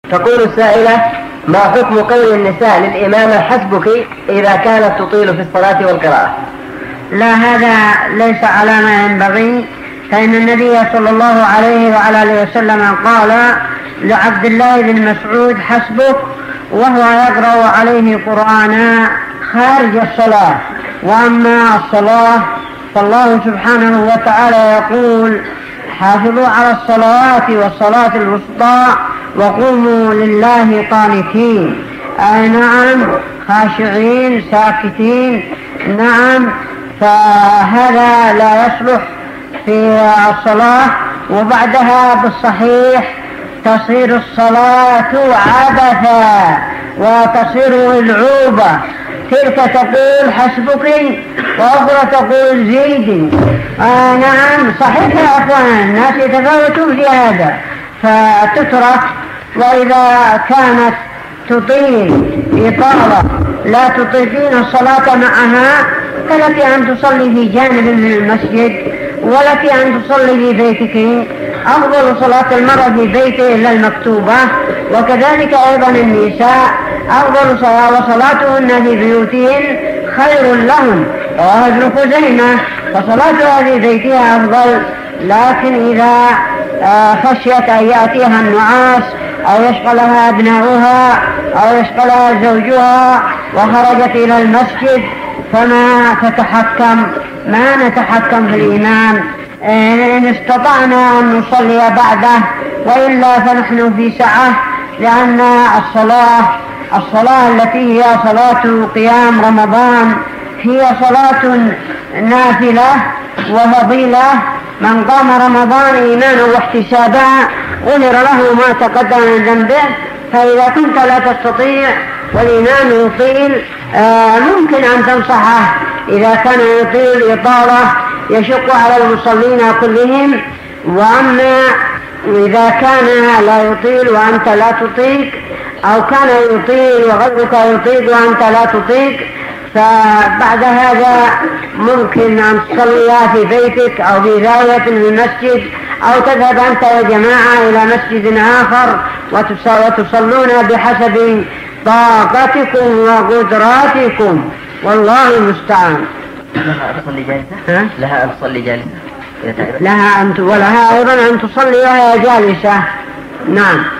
تقول السائلة: ما حكم قول النساء للإمامة حسبك إذا كانت تطيل في الصلاة والقراءة؟ لا، هذا ليس على ما ينبغي، فإن النبي صلى الله عليه وعلى آله وسلم قال لعبد الله بن مسعود: حسبك، وهو يقرأ عليه قرآنا خارج الصلاة. وأما الصلاة فالله سبحانه وتعالى يقول: حافظوا على الصلوات والصلاة الوسطى وقوموا لله قانتين. نعم، خاشعين ساكتين. نعم، فهذا لا يصلح في الصلاة. وبعدها بالصحيح تصير الصلاة عبثا وتصير العوبة. تلك تقول حسبك وأخرى تقول زيد. نعم صحيح يا أخوان، الناس يتفاوتون في هذا فتترك. وإذا كانت تطيل إطالة لا تطيقين الصلاة معها فلك أن تصلي في جانب من المسجد، ولك أن تصلي في بيتك. أفضل صلاة المرأة في بيته إلا المكتوبة، وكذلك أيضا النساء أفضل صلاة وصلاتهن في بيوتهن خير لهم. رواه ابن خزيمة: فصلاتها في بيتها أفضل. لكن إذا خشيت أن يأتيها النعاس أو يشغلها أبناؤها أو يشغلها زوجها وخرجت إلى المسجد فما تتحكم، ما نتحكم في الإمام. إن استطعنا أن نصلي بعده، وإلا فنحن في سعة، لأن الصلاة التي هي صلاة قيام رمضان هي صلاة نافلة وفضيلة. من قام رمضان إيمانا واحتسابا غفر له ما تقدم من ذنبه. فإذا كنت لا تستطيع والإمام يطيل ممكن أن تنصحه إذا كان يطيل إطالة يشق على المصلين كلهم. وأما إذا كان لا يطيل وأنت لا تطيق، أو كان يطيل وغيرك يطيق وأنت لا تطيق، فبعد هذا ممكن أن تصليها في بيتك أو في زاوية من المسجد، أو تذهب أنت وجماعة إلى مسجد آخر وتصلون بحسب طاقتكم وقدراتكم، والله المستعان. لها أن تصلي جالسة؟ لها أن تصلي جالسة؟ ولها أيضا أن تصلي وهي جالسة. نعم.